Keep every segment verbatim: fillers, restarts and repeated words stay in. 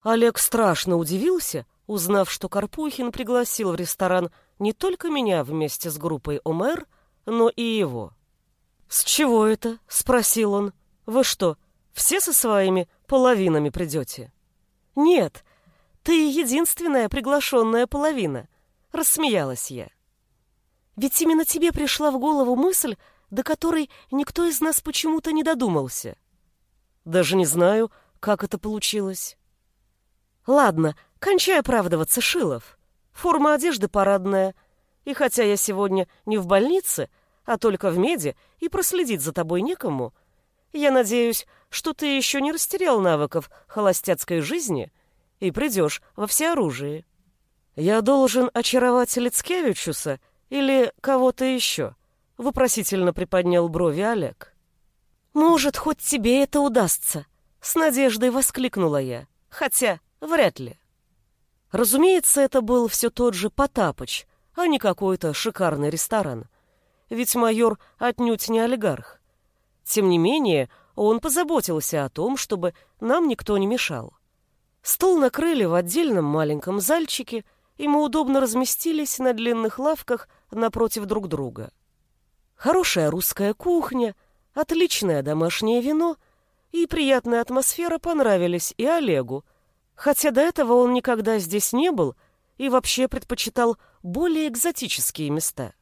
Олег страшно удивился, узнав, что Карпухин пригласил в ресторан не только меня вместе с группой ОМЭР, но и его. «С чего это?» — спросил он. «Вы что, все со своими половинами придете?» «Нет, ты единственная приглашенная половина», — рассмеялась я. «Ведь именно тебе пришла в голову мысль, до которой никто из нас почему-то не додумался». «Даже не знаю, как это получилось». «Ладно, кончай оправдываться, Шилов. Форма одежды парадная, и хотя я сегодня не в больнице, а только в меди, и проследить за тобой некому, я надеюсь, что ты еще не растерял навыков холостяцкой жизни и придешь во всеоружии. Я должен очаровать Лицкевичуса или кого-то еще?» — вопросительно приподнял брови Олег. «Может, хоть тебе это удастся?» — с надеждой воскликнула я, хотя вряд ли. Разумеется, это был все тот же Потапыч, а не какой-то шикарный ресторан. Ведь майор отнюдь не олигарх. Тем не менее, он позаботился о том, чтобы нам никто не мешал. Стол накрыли в отдельном маленьком зальчике, и мы удобно разместились на длинных лавках напротив друг друга. Хорошая русская кухня, отличное домашнее вино и приятная атмосфера понравились и Олегу, хотя до этого он никогда здесь не был и вообще предпочитал более экзотические места.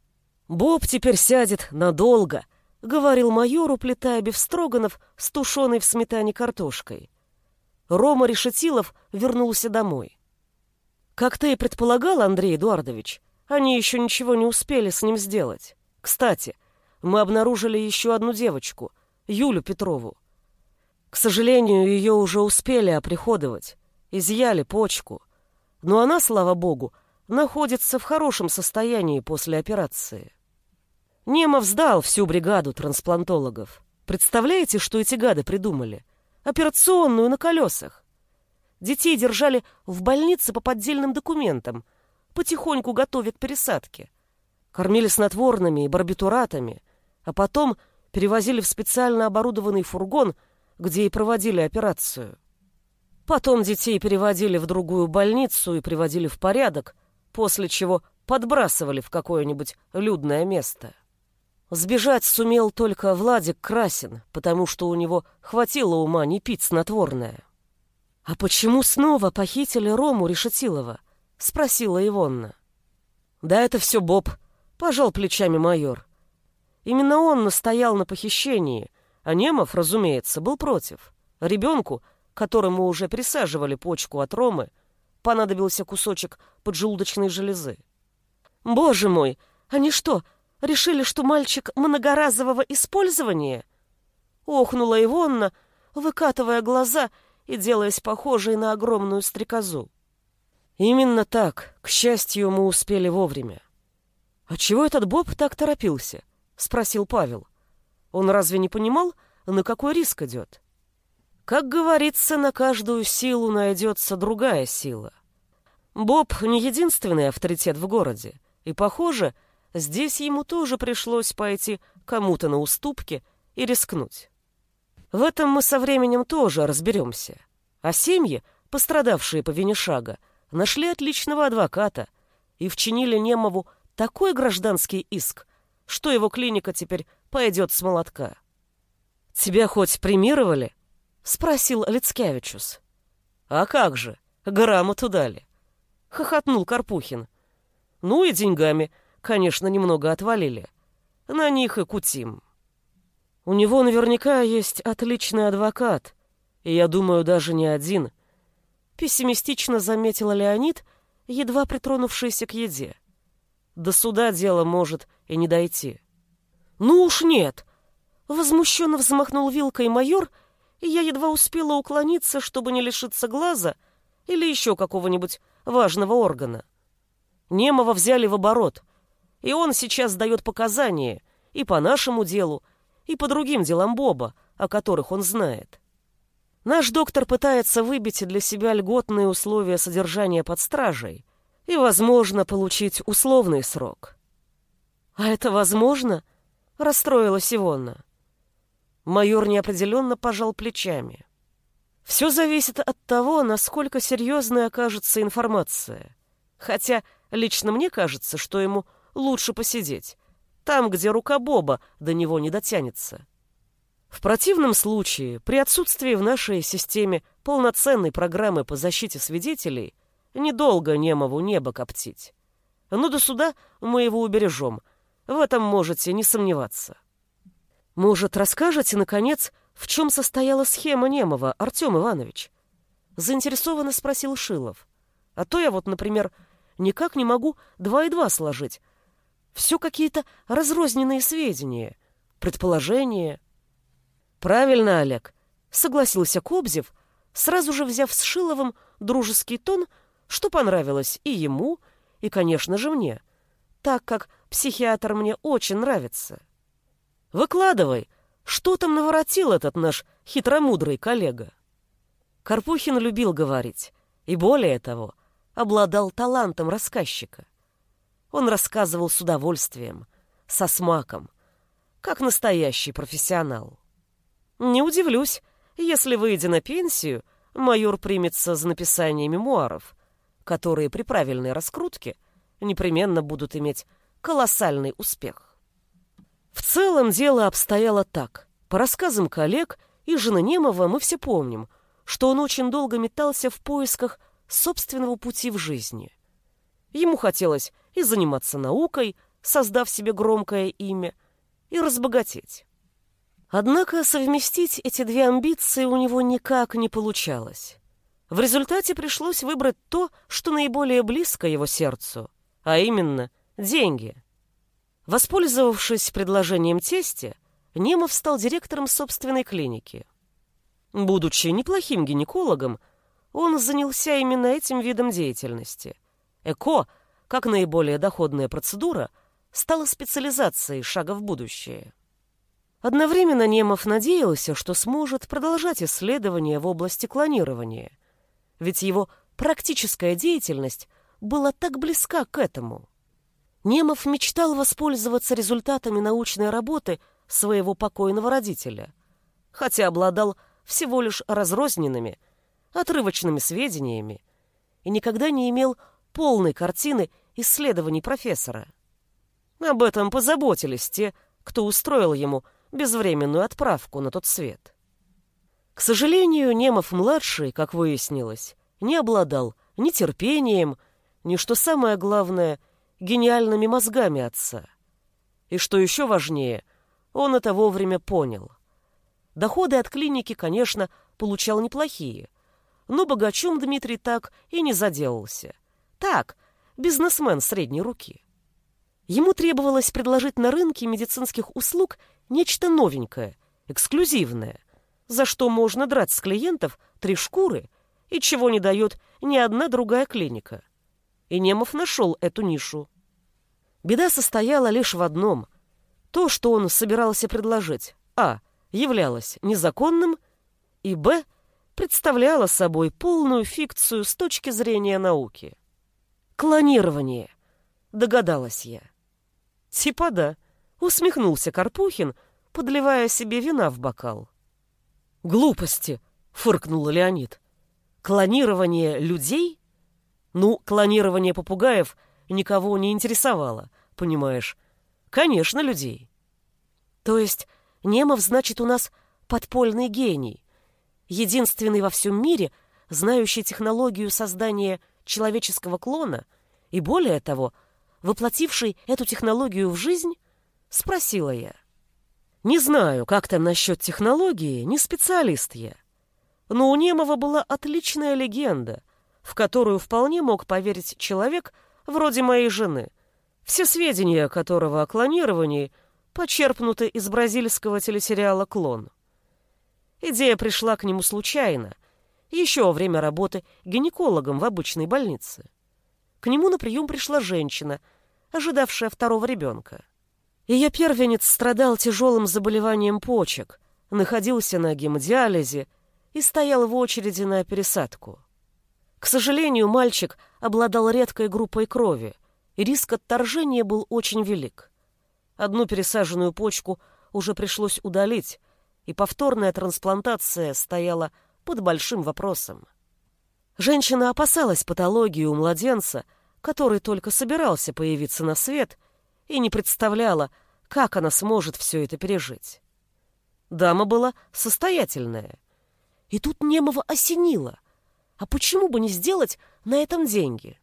«Боб теперь сядет надолго», — говорил майор, уплетая бефстроганов с тушеной в сметане картошкой. Рома Решетилов вернулся домой. Как ты и предполагал, Андрей Эдуардович, они еще ничего не успели с ним сделать. Кстати, мы обнаружили еще одну девочку, Юлю Петрову. К сожалению, ее уже успели оприходовать, изъяли почку. Но она, слава богу, находится в хорошем состоянии после операции. Немов сдал всю бригаду трансплантологов. Представляете, что эти гады придумали? Операционную на колесах. Детей держали в больнице по поддельным документам, потихоньку готовя к пересадке. Кормили снотворными и барбитуратами, а потом перевозили в специально оборудованный фургон, где и проводили операцию. Потом детей переводили в другую больницу и приводили в порядок, после чего подбрасывали в какое-нибудь людное место. Сбежать сумел только Владик Красин, потому что у него хватило ума не пить снотворное. «А почему снова похитили Рому Решетилова?» — спросила Ивонна. «Да это все Боб», — пожал плечами майор. Именно он настоял на похищении, а Немов, разумеется, был против. Ребенку, которому уже присаживали почку от Ромы, понадобился кусочек поджелудочной железы. «Боже мой, они что, решили, что мальчик многоразового использования?» Охнула Ивонна, выкатывая глаза и делаясь похожей на огромную стрекозу. «Именно так. К счастью, мы успели вовремя». «А чего этот Боб так торопился?» — спросил Павел. «Он разве не понимал, на какой риск идет?» Как говорится, на каждую силу найдется другая сила. Боб не единственный авторитет в городе, и, похоже, здесь ему тоже пришлось пойти кому-то на уступки и рискнуть. В этом мы со временем тоже разберемся. А семьи, пострадавшие по вине Шага, нашли отличного адвоката и вчинили Немову такой гражданский иск, что его клиника теперь пойдет с молотка. «Тебя хоть премировали?» — спросил Лицкевичус. «А как же, грамоту дали», — хохотнул Карпухин. «Ну и деньгами, конечно, немного отвалили. На них и кутим». «У него наверняка есть отличный адвокат, и, я думаю, даже не один», — пессимистично заметила Леонид, едва притронувшийся к еде. «До суда дело может и не дойти». «Ну уж нет!» — возмущенно взмахнул вилкой майор, и я едва успела уклониться, чтобы не лишиться глаза или еще какого-нибудь важного органа. Немова взяли в оборот, и он сейчас дает показания и по нашему делу, и по другим делам Боба, о которых он знает. Наш доктор пытается выбить для себя льготные условия содержания под стражей и, возможно, получить условный срок. «А это возможно?» — расстроилась Ивонна. Майор неопределенно пожал плечами. Все зависит от того, насколько серьезной окажется информация. Хотя лично мне кажется, что ему лучше посидеть, там, где рука Боба до него не дотянется. В противном случае, при отсутствии в нашей системе полноценной программы по защите свидетелей, недолго Немову небо коптить. Но до суда мы его убережем, в этом можете не сомневаться. Может, расскажете, наконец, в чем состояла схема Немова, Артем Иванович? Заинтересованно спросил Шилов. А то я вот, например, никак не могу два и два сложить. Все какие-то разрозненные сведения, предположения. Правильно, Олег, согласился Кобзев, сразу же взяв с Шиловым дружеский тон, что понравилось и ему, и, конечно же, мне, так как психиатр мне очень нравится. Выкладывай, что там наворотил этот наш хитромудрый коллега? Карпухин любил говорить, и более того, обладал талантом рассказчика. Он рассказывал с удовольствием, со смаком, как настоящий профессионал. Не удивлюсь, если, выйдя на пенсию, майор примется за написание мемуаров, которые при правильной раскрутке непременно будут иметь колоссальный успех. В целом дело обстояло так. По рассказам коллег и жены Немова мы все помним, что он очень долго метался в поисках собственного пути в жизни. Ему хотелось и заниматься наукой, создав себе громкое имя, и разбогатеть. Однако совместить эти две амбиции у него никак не получалось. В результате пришлось выбрать то, что наиболее близко его сердцу, а именно деньги. Воспользовавшись предложением тестя, Немов стал директором собственной клиники. Будучи неплохим гинекологом, он занялся именно этим видом деятельности. ЭКО, как наиболее доходная процедура, стала специализацией шага в будущее. Одновременно Немов надеялся, что сможет продолжать исследования в области клонирования, ведь его практическая деятельность была так близка к этому. Немов мечтал воспользоваться результатами научной работы своего покойного родителя, хотя обладал всего лишь разрозненными, отрывочными сведениями и никогда не имел полной картины исследований профессора. Об этом позаботились те, кто устроил ему безвременную отправку на тот свет. К сожалению, Немов-младший, как выяснилось, не обладал ни терпением, ни, что самое главное, гениальными мозгами отца. И что еще важнее, он это вовремя понял. Доходы от клиники, конечно, получал неплохие, но богачом Дмитрий так и не заделался. Так, бизнесмен средней руки. Ему требовалось предложить на рынке медицинских услуг нечто новенькое, эксклюзивное, за что можно драть с клиентов три шкуры и чего не дает ни одна другая клиника. И Немов нашел эту нишу. Беда состояла лишь в одном. То, что он собирался предложить, а. являлось незаконным, и б. представляло собой полную фикцию с точки зрения науки. Клонирование, догадалась я. Типа да, усмехнулся Карпухин, подливая себе вина в бокал. Глупости, фыркнул Леонид. Клонирование людей? Ну, клонирование попугаев никого не интересовало, понимаешь? Конечно, людей. То есть Немов, значит, у нас подпольный гений, единственный во всем мире, знающий технологию создания человеческого клона и, более того, воплотивший эту технологию в жизнь? Спросила я. Не знаю, как там насчет технологии, не специалист я. Но у Немова была отличная легенда, в которую вполне мог поверить человек вроде моей жены, все сведения которого о клонировании почерпнуты из бразильского телесериала «Клон». Идея пришла к нему случайно, еще во время работы гинекологом в обычной больнице. К нему на прием пришла женщина, ожидавшая второго ребенка. Ее первенец страдал тяжелым заболеванием почек, находился на гемодиализе и стоял в очереди на пересадку. К сожалению, мальчик обладал редкой группой крови, и риск отторжения был очень велик. Одну пересаженную почку уже пришлось удалить, и повторная трансплантация стояла под большим вопросом. Женщина опасалась патологии у младенца, который только собирался появиться на свет, и не представляла, как она сможет все это пережить. Дама была состоятельная. И тут Немова осенило. А почему бы не сделать на этом деньги?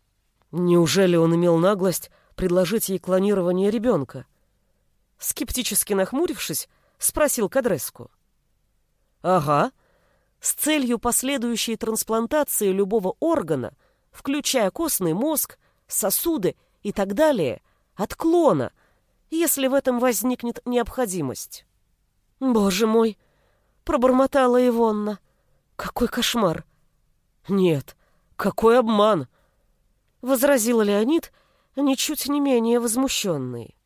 Неужели он имел наглость предложить ей клонирование ребенка? Скептически нахмурившись, спросил Кадреску. Ага, с целью последующей трансплантации любого органа, включая костный мозг, сосуды и так далее, от клона, если в этом возникнет необходимость. Боже мой, пробормотала Ивонна. Какой кошмар! Нет, какой обман! Возразил Леонид, ничуть не менее возмущенный.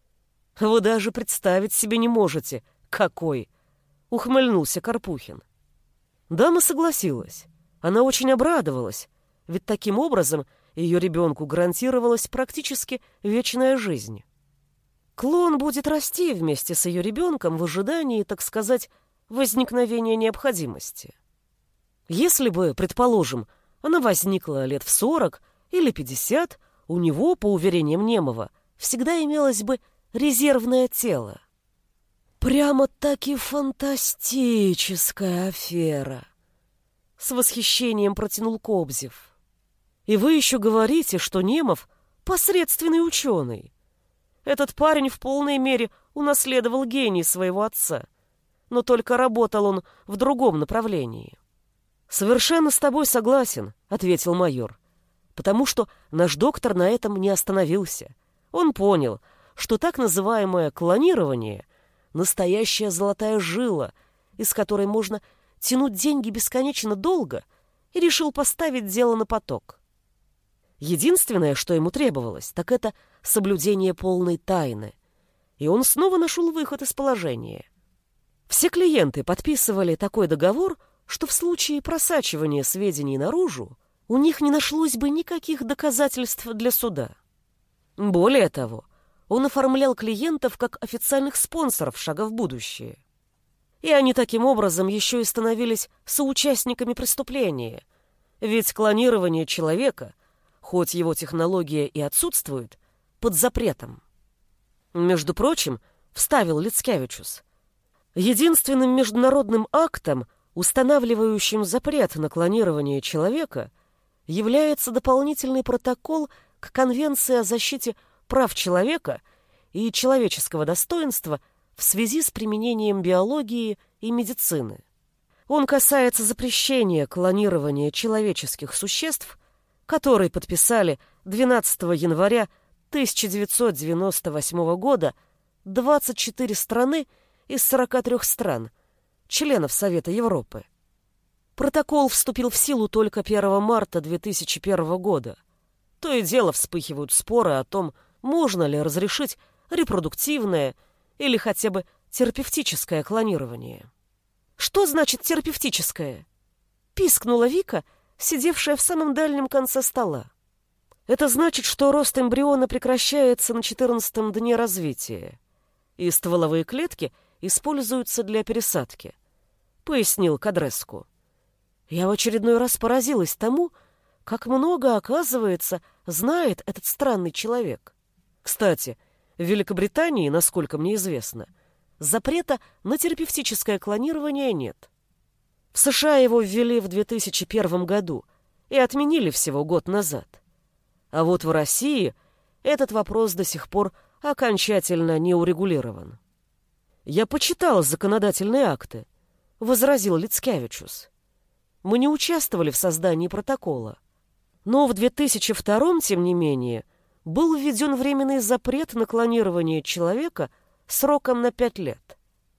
Вы даже представить себе не можете, какой! Ухмыльнулся Карпухин. Дама согласилась. Она очень обрадовалась, ведь таким образом ее ребенку гарантировалась практически вечная жизнь. Клон будет расти вместе с ее ребенком в ожидании, так сказать, возникновения необходимости. Если бы, предположим, она возникла лет в сорок или пятьдесят, у него, по уверениям Немова, всегда имелось бы резервное тело. Прямо-таки фантастическая афера. С восхищением протянул Кобзев. И вы еще говорите, что Немов посредственный ученый. Этот парень в полной мере унаследовал гений своего отца, но только работал он в другом направлении. «Совершенно с тобой согласен», — ответил майор, «потому что наш доктор на этом не остановился. Он понял, что так называемое клонирование — настоящая золотая жила, из которой можно тянуть деньги бесконечно долго, и решил поставить дело на поток. Единственное, что ему требовалось, так это соблюдение полной тайны. И он снова нашел выход из положения. Все клиенты подписывали такой договор, что в случае просачивания сведений наружу у них не нашлось бы никаких доказательств для суда. Более того, он оформлял клиентов как официальных спонсоров шага в будущее. И они таким образом еще и становились соучастниками преступления, ведь клонирование человека, хоть его технология и отсутствует, под запретом. Между прочим, вставил Лицкевичус, единственным международным актом, устанавливающим запрет на клонирование человека, является дополнительный протокол к Конвенции о защите прав человека и человеческого достоинства в связи с применением биологии и медицины. Он касается запрещения клонирования человеческих существ, который подписали двенадцатого января тысяча девятьсот девяносто восьмого года двадцать четыре страны из сорока трёх стран, членов Совета Европы. Протокол вступил в силу только первого марта две тысячи первого года. То и дело вспыхивают споры о том, можно ли разрешить репродуктивное или хотя бы терапевтическое клонирование. «Что значит терапевтическое?» — пискнула Вика, сидевшая в самом дальнем конце стола. «Это значит, что рост эмбриона прекращается на четырнадцатом дне развития, и стволовые клетки используются для пересадки», — пояснил Кадреску. Я в очередной раз поразилась тому, как много, оказывается, знает этот странный человек. Кстати, в Великобритании, насколько мне известно, запрета на терапевтическое клонирование нет. В США его ввели в две тысячи первом году и отменили всего год назад. А вот в России этот вопрос до сих пор окончательно не урегулирован. «Я почитал законодательные акты», — возразил Лицкевичус. «Мы не участвовали в создании протокола. Но в две тысячи втором, тем не менее, был введен временный запрет на клонирование человека сроком на пять лет.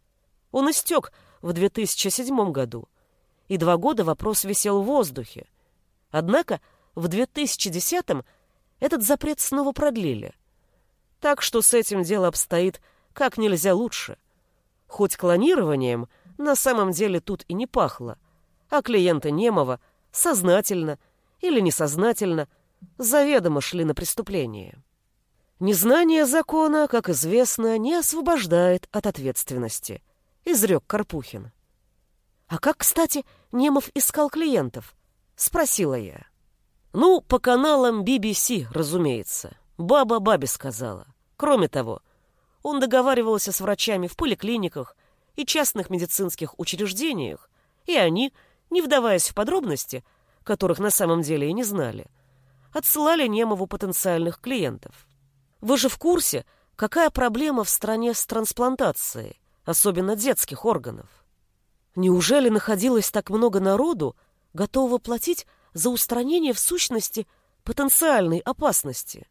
Он истек в две тысячи седьмом году, и два года вопрос висел в воздухе. Однако в две тысячи десятом этот запрет снова продлили. Так что с этим дело обстоит как нельзя лучше. Хоть клонированием на самом деле тут и не пахло, а клиенты Немова сознательно или несознательно заведомо шли на преступление. Незнание закона, как известно, не освобождает от ответственности, изрек Карпухин. «А как, кстати, Немов искал клиентов?» — спросила я. «Ну, по каналам би би си, разумеется. Баба бабе сказала. Кроме того, он договаривался с врачами в поликлиниках и частных медицинских учреждениях, и они, не вдаваясь в подробности, которых на самом деле и не знали, отсылали Немову потенциальных клиентов. Вы же в курсе, какая проблема в стране с трансплантацией, особенно детских органов? Неужели находилось так много народу, готового платить за устранение в сущности потенциальной опасности?»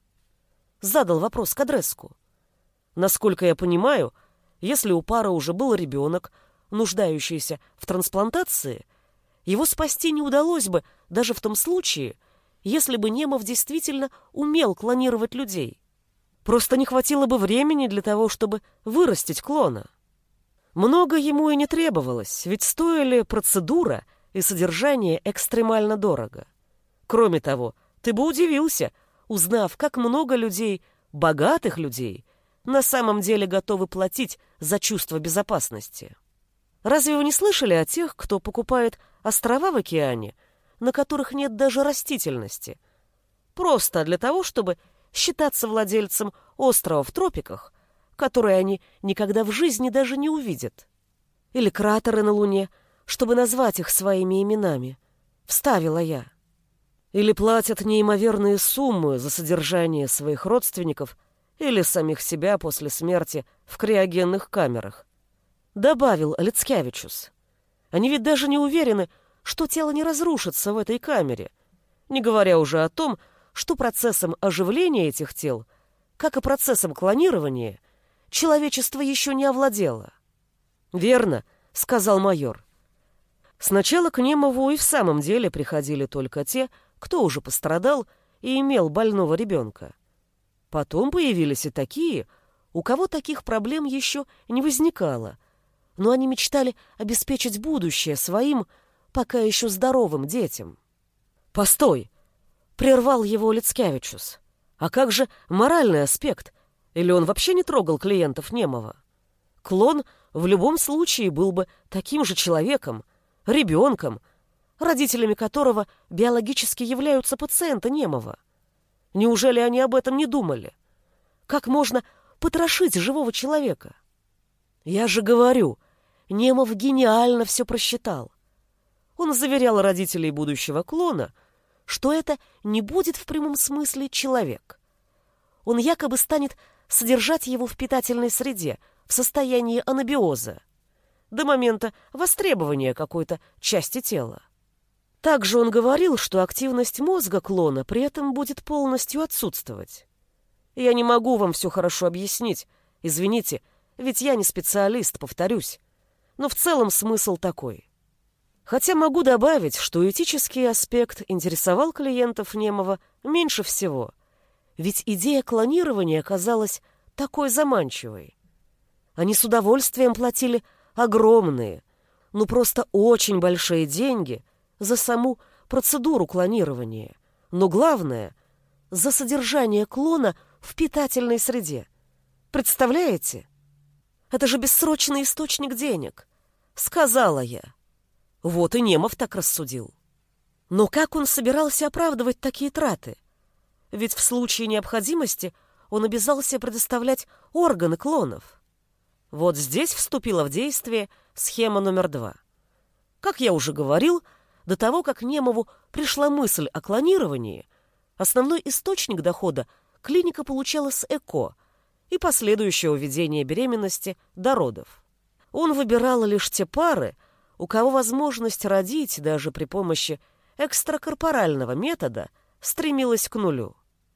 Задал вопрос Кадреску. Насколько я понимаю, если у пары уже был ребенок, нуждающийся в трансплантации, его спасти не удалось бы даже в том случае, если бы Немов действительно умел клонировать людей. Просто не хватило бы времени для того, чтобы вырастить клона. Много ему и не требовалось, ведь стоили процедура и содержание экстремально дорого. Кроме того, ты бы удивился, узнав, как много людей, богатых людей, на самом деле готовы платить за чувство безопасности. Разве вы не слышали о тех, кто покупает острова в океане, на которых нет даже растительности, просто для того, чтобы считаться владельцем острова в тропиках, которые они никогда в жизни даже не увидят? Или кратеры на Луне, чтобы назвать их своими именами? Вставила я. Или платят неимоверные суммы за содержание своих родственников или самих себя после смерти в криогенных камерах. Добавил Лицкевичус. Они ведь даже не уверены, что тело не разрушится в этой камере, не говоря уже о том, что процессом оживления этих тел, как и процессом клонирования, человечество еще не овладело. «Верно», — сказал майор. Сначала к Немову и в самом деле приходили только те, кто уже пострадал и имел больного ребенка. Потом появились и такие, у кого таких проблем еще не возникало, но они мечтали обеспечить будущее своим, пока еще здоровым детям. «Постой!» — прервал его Лицкевичус. «А как же моральный аспект? Или он вообще не трогал клиентов Немова? Клон в любом случае был бы таким же человеком, ребенком, родителями которого биологически являются пациенты Немова. Неужели они об этом не думали? Как можно потрошить живого человека? Я же говорю, Немов гениально все просчитал. Он заверял родителей будущего клона, что это не будет в прямом смысле человек. Он якобы станет содержать его в питательной среде, в состоянии анабиоза, до момента востребования какой-то части тела. Также он говорил, что активность мозга клона при этом будет полностью отсутствовать. Я не могу вам все хорошо объяснить, извините, ведь я не специалист, повторюсь, но в целом смысл такой. Хотя могу добавить, что этический аспект интересовал клиентов Немова меньше всего, ведь идея клонирования оказалась такой заманчивой. Они с удовольствием платили огромные, ну просто очень большие деньги за саму процедуру клонирования, но главное — за содержание клона в питательной среде. Представляете? Это же бессрочный источник денег, сказала я. Вот и Немов так рассудил. Но как он собирался оправдывать такие траты? Ведь в случае необходимости он обязался предоставлять органы клонов. Вот здесь вступила в действие схема номер два. Как я уже говорил, до того, как Немову пришла мысль о клонировании, основной источник дохода клиника получала с ЭКО и последующего ведения беременности до родов. Он выбирал лишь те пары, у кого возможность родить даже при помощи экстракорпорального метода стремилась к нулю.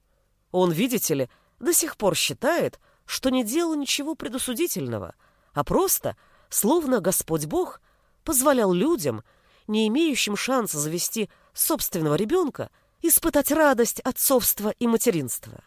Он, видите ли, до сих пор считает, что не делал ничего предосудительного, а просто, словно Господь Бог, позволял людям, не имеющим шанса завести собственного ребенка, испытать радость отцовства и материнства.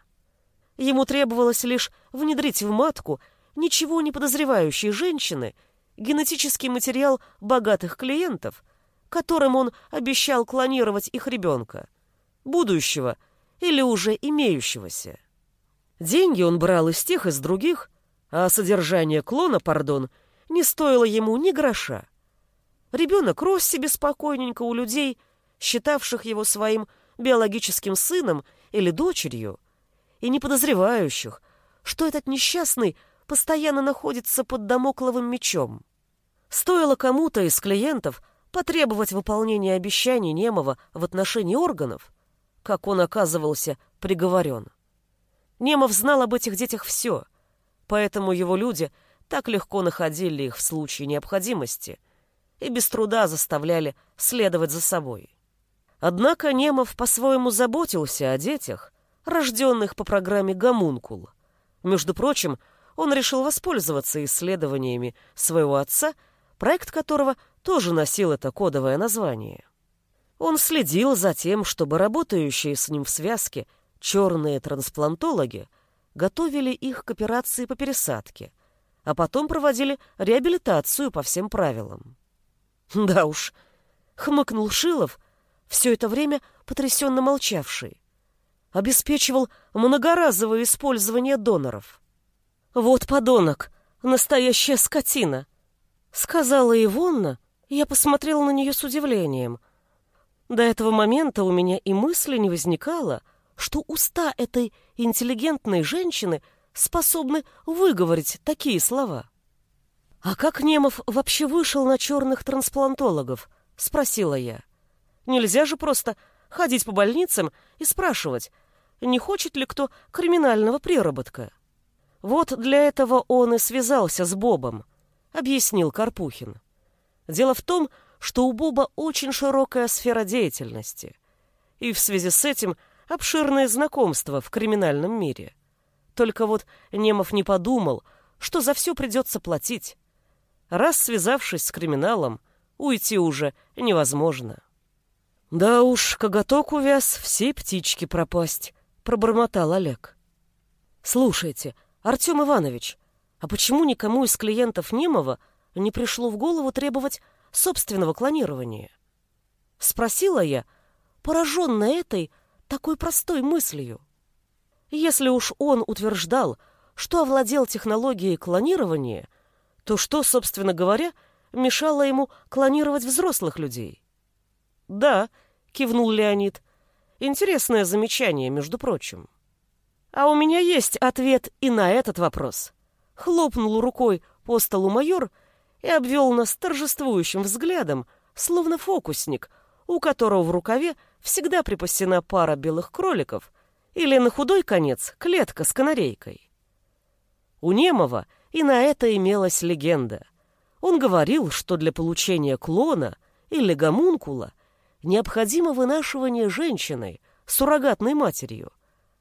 Ему требовалось лишь внедрить в матку ничего не подозревающей женщины генетический материал богатых клиентов, которым он обещал клонировать их ребенка, будущего или уже имеющегося. Деньги он брал из тех, из других, а содержание клона, пардон, не стоило ему ни гроша. Ребенок рос себе спокойненько у людей, считавших его своим биологическим сыном или дочерью, и не подозревающих, что этот несчастный постоянно находится под дамокловым мечом. Стоило кому-то из клиентов потребовать выполнения обещаний Немова в отношении органов, как он оказывался приговорен. Немов знал об этих детях все, поэтому его люди так легко находили их в случае необходимости и без труда заставляли следовать за собой. Однако Немов по-своему заботился о детях, рожденных по программе «Гомункул». Между прочим, он решил воспользоваться исследованиями своего отца, проект которого тоже носил это кодовое название. Он следил за тем, чтобы работающие с ним в связке черные трансплантологи готовили их к операции по пересадке, а потом проводили реабилитацию по всем правилам. Да уж, хмыкнул Шилов, все это время потрясенно молчавший. Обеспечивал многоразовое использование доноров. «Вот подонок, настоящая скотина», — сказала Ивонна, и я посмотрела на нее с удивлением. До этого момента у меня и мысли не возникало, что уста этой интеллигентной женщины способны выговорить такие слова. «А как Немов вообще вышел на черных трансплантологов?» — спросила я. «Нельзя же просто ходить по больницам и спрашивать, не хочет ли кто криминального приработка. Вот для этого он и связался с Бобом», — объяснил Карпухин. «Дело в том, что у Боба очень широкая сфера деятельности, и в связи с этим обширное знакомство в криминальном мире. Только вот Немов не подумал, что за все придется платить. Раз связавшись с криминалом, уйти уже невозможно». «Да уж, коготок увяз, все птички пропасть», — пробормотал Олег. «Слушайте, Артем Иванович, а почему никому из клиентов Немова не пришло в голову требовать собственного клонирования?» Спросила я, пораженная этой такой простой мыслью. Если уж он утверждал, что овладел технологией клонирования, то что, собственно говоря, мешало ему клонировать взрослых людей? «Да», — кивнул Леонид, — «интересное замечание, между прочим». «А у меня есть ответ и на этот вопрос», — хлопнул рукой по столу майор и обвел нас торжествующим взглядом, словно фокусник, у которого в рукаве всегда припасена пара белых кроликов или, на худой конец, клетка с канарейкой. У Немова и на это имелась легенда. Он говорил, что для получения клона или гомункула необходимо вынашивание женщиной, суррогатной матерью,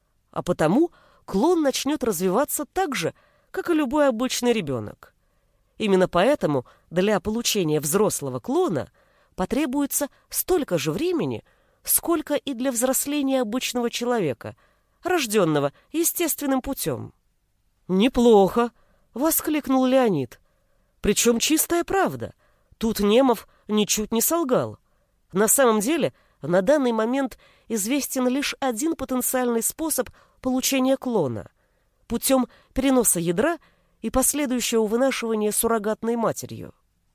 а потому клон начнет развиваться так же, как и любой обычный ребенок. Именно поэтому для получения взрослого клона потребуется столько же времени, сколько и для взросления обычного человека, рожденного естественным путем. «Неплохо!» — воскликнул Леонид. «Причем чистая правда. Тут Немов ничуть не солгал. На самом деле, на данный момент известен лишь один потенциальный способ получения клона – путем переноса ядра и последующего вынашивания суррогатной матерью.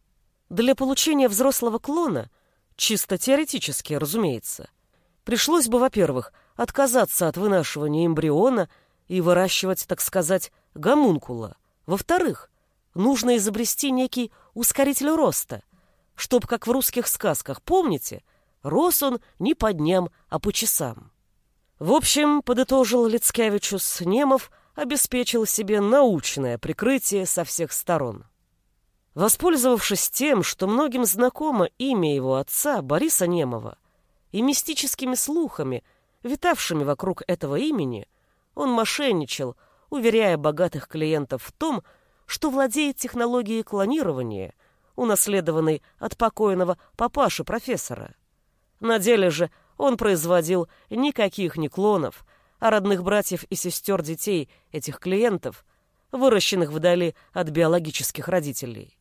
Для получения взрослого клона, чисто теоретически, разумеется, пришлось бы, во-первых, отказаться от вынашивания эмбриона и выращивать, так сказать, гомункула. Во-вторых, нужно изобрести некий ускоритель роста, чтоб, как в русских сказках, помните, рос он не по дням, а по часам. В общем, подытожил Лицкевичус, Немов обеспечил себе научное прикрытие со всех сторон. Воспользовавшись тем, что многим знакомо имя его отца, Бориса Немова, и мистическими слухами, витавшими вокруг этого имени, он мошенничал, уверяя богатых клиентов в том, что владеет технологией клонирования, унаследованной от покойного папаши-профессора. На деле же он производил никаких не клонов, а родных братьев и сестер детей этих клиентов, выращенных вдали от биологических родителей.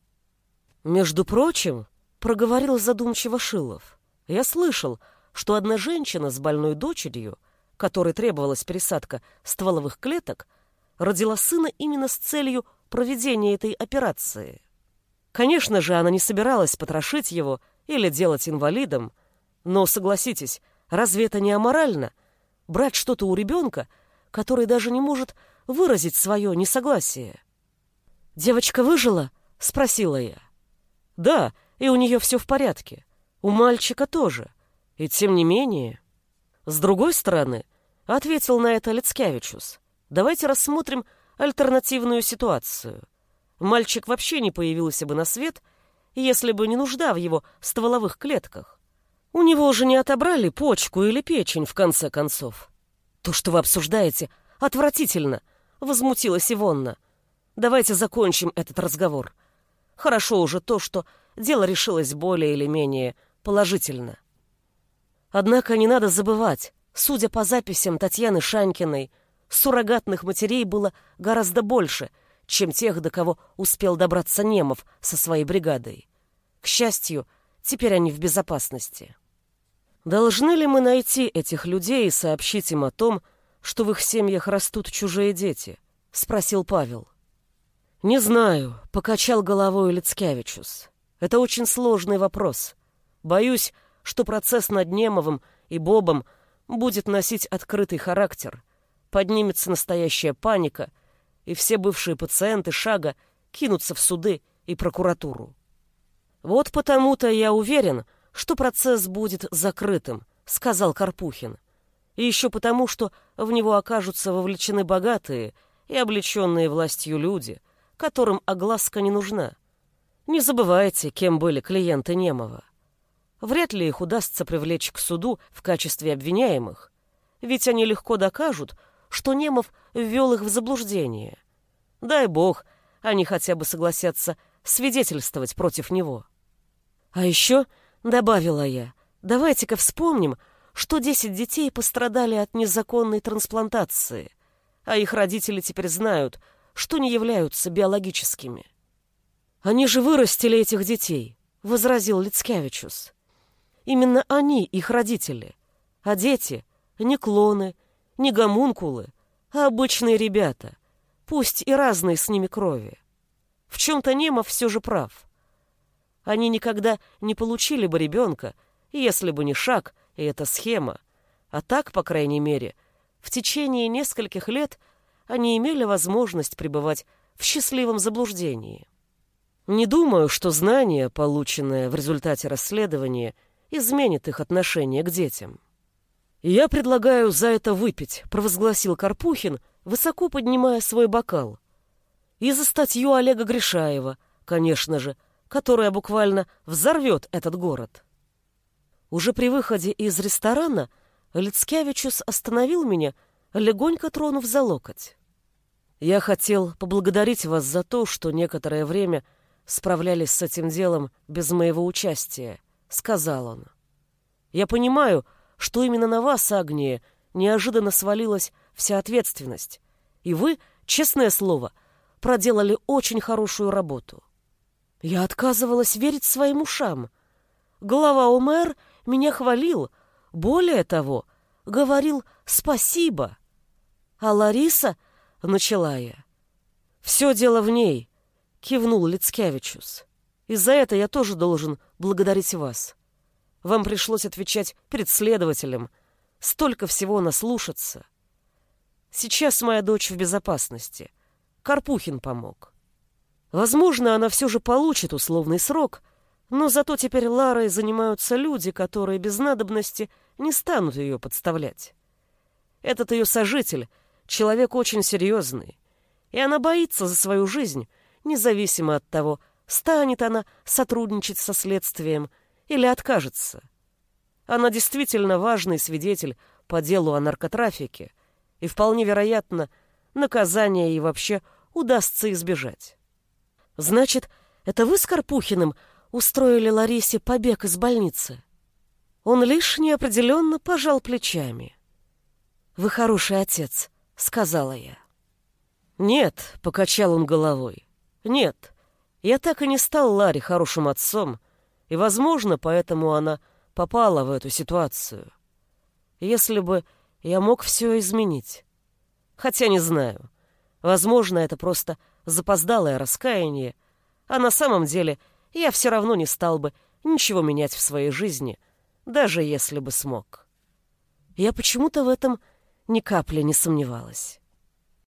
«Между прочим, — проговорил задумчиво Шилов, — я слышал, что одна женщина с больной дочерью, которой требовалась пересадка стволовых клеток, родила сына именно с целью проведения этой операции». Конечно же, она не собиралась потрошить его или делать инвалидом, но, согласитесь, разве это не аморально — брать что-то у ребенка, который даже не может выразить свое несогласие? «Девочка выжила?» — спросила я. «Да, и у нее все в порядке. У мальчика тоже. И тем не менее...» «С другой стороны, — ответил на это Лицкевичус, — давайте рассмотрим альтернативную ситуацию. Мальчик вообще не появился бы на свет, если бы не нужда в его стволовых клетках. У него же не отобрали почку или печень, в конце концов». «То, что вы обсуждаете, отвратительно!» — возмутилась Ивонна. «Давайте закончим этот разговор. Хорошо уже то, что дело решилось более или менее положительно». Однако не надо забывать, судя по записям Татьяны Шанькиной, суррогатных матерей было гораздо больше, чем тех, до кого успел добраться Немов со своей бригадой. К счастью, теперь они в безопасности. Должны ли мы найти этих людей и сообщить им о том, что в их семьях растут чужие дети? — спросил Павел. «Не знаю», — покачал головой Лицкевичус. «Это очень сложный вопрос. Боюсь, что процесс над Немовым и Бобом будет носить открытый характер. Поднимется настоящая паника, и все бывшие пациенты Шага кинутся в суды и прокуратуру. Вот потому-то я уверен, что процесс будет закрытым», — сказал Карпухин. «И еще потому, что в него окажутся вовлечены богатые и облеченные властью люди, которым огласка не нужна. Не забывайте, кем были клиенты Немова. Вряд ли их удастся привлечь к суду в качестве обвиняемых, ведь они легко докажут, что Немов ввел их в заблуждение. Дай бог, они хотя бы согласятся свидетельствовать против него. А еще, — добавила я, — давайте-ка вспомним, что десять детей пострадали от незаконной трансплантации, а их родители теперь знают, что не являются биологическими. «Они же вырастили этих детей», — возразил Лицкевичус. «Именно они их родители, а дети — не клоны, не гомункулы, а обычные ребята, пусть и разные с ними крови. В чем-то Немов все же прав. Они никогда не получили бы ребенка, если бы не Шаг и эта схема, а так, по крайней мере, в течение нескольких лет они имели возможность пребывать в счастливом заблуждении. Не думаю, что знание, полученное в результате расследования, изменит их отношение к детям. «Я предлагаю за это выпить», — провозгласил Карпухин, высоко поднимая свой бокал. «И за статью Олега Гришаева, конечно же, которая буквально взорвет этот город». Уже при выходе из ресторана Лицкевичус остановил меня, легонько тронув за локоть. «Я хотел поблагодарить вас за то, что некоторое время справлялись с этим делом без моего участия», — сказал он. «Я понимаю, что именно на вас, Агния, неожиданно свалилась вся ответственность, и вы, честное слово, проделали очень хорошую работу». Я отказывалась верить своим ушам. Глава ОМЭР меня хвалил, более того, говорил «спасибо». «А Лариса?» — начала я. «Все дело в ней», — кивнул Лицкевичус. «И за это я тоже должен благодарить вас. Вам пришлось отвечать перед следователем, столько всего наслушаться. Сейчас моя дочь в безопасности. Карпухин помог. Возможно, она все же получит условный срок, но зато теперь Ларой занимаются люди, которые без надобности не станут ее подставлять. Этот ее сожитель — человек очень серьезный, и она боится за свою жизнь, независимо от того, станет она сотрудничать со следствием или откажется. Она действительно важный свидетель по делу о наркотрафике, и вполне вероятно, наказание ей вообще удастся избежать. «Значит, это вы с Карпухиным устроили Ларисе побег из больницы?» Он лишь неопределенно пожал плечами. «Вы хороший отец», — сказала я. «Нет», — покачал он головой, — «нет, я так и не стал Ларе хорошим отцом, и, возможно, поэтому она попала в эту ситуацию. Если бы я мог все изменить. Хотя не знаю, возможно, это просто запоздалое раскаяние, А на самом деле я все равно не стал бы ничего менять в своей жизни, даже если бы смог. Я почему-то в этом ни капли не сомневалась.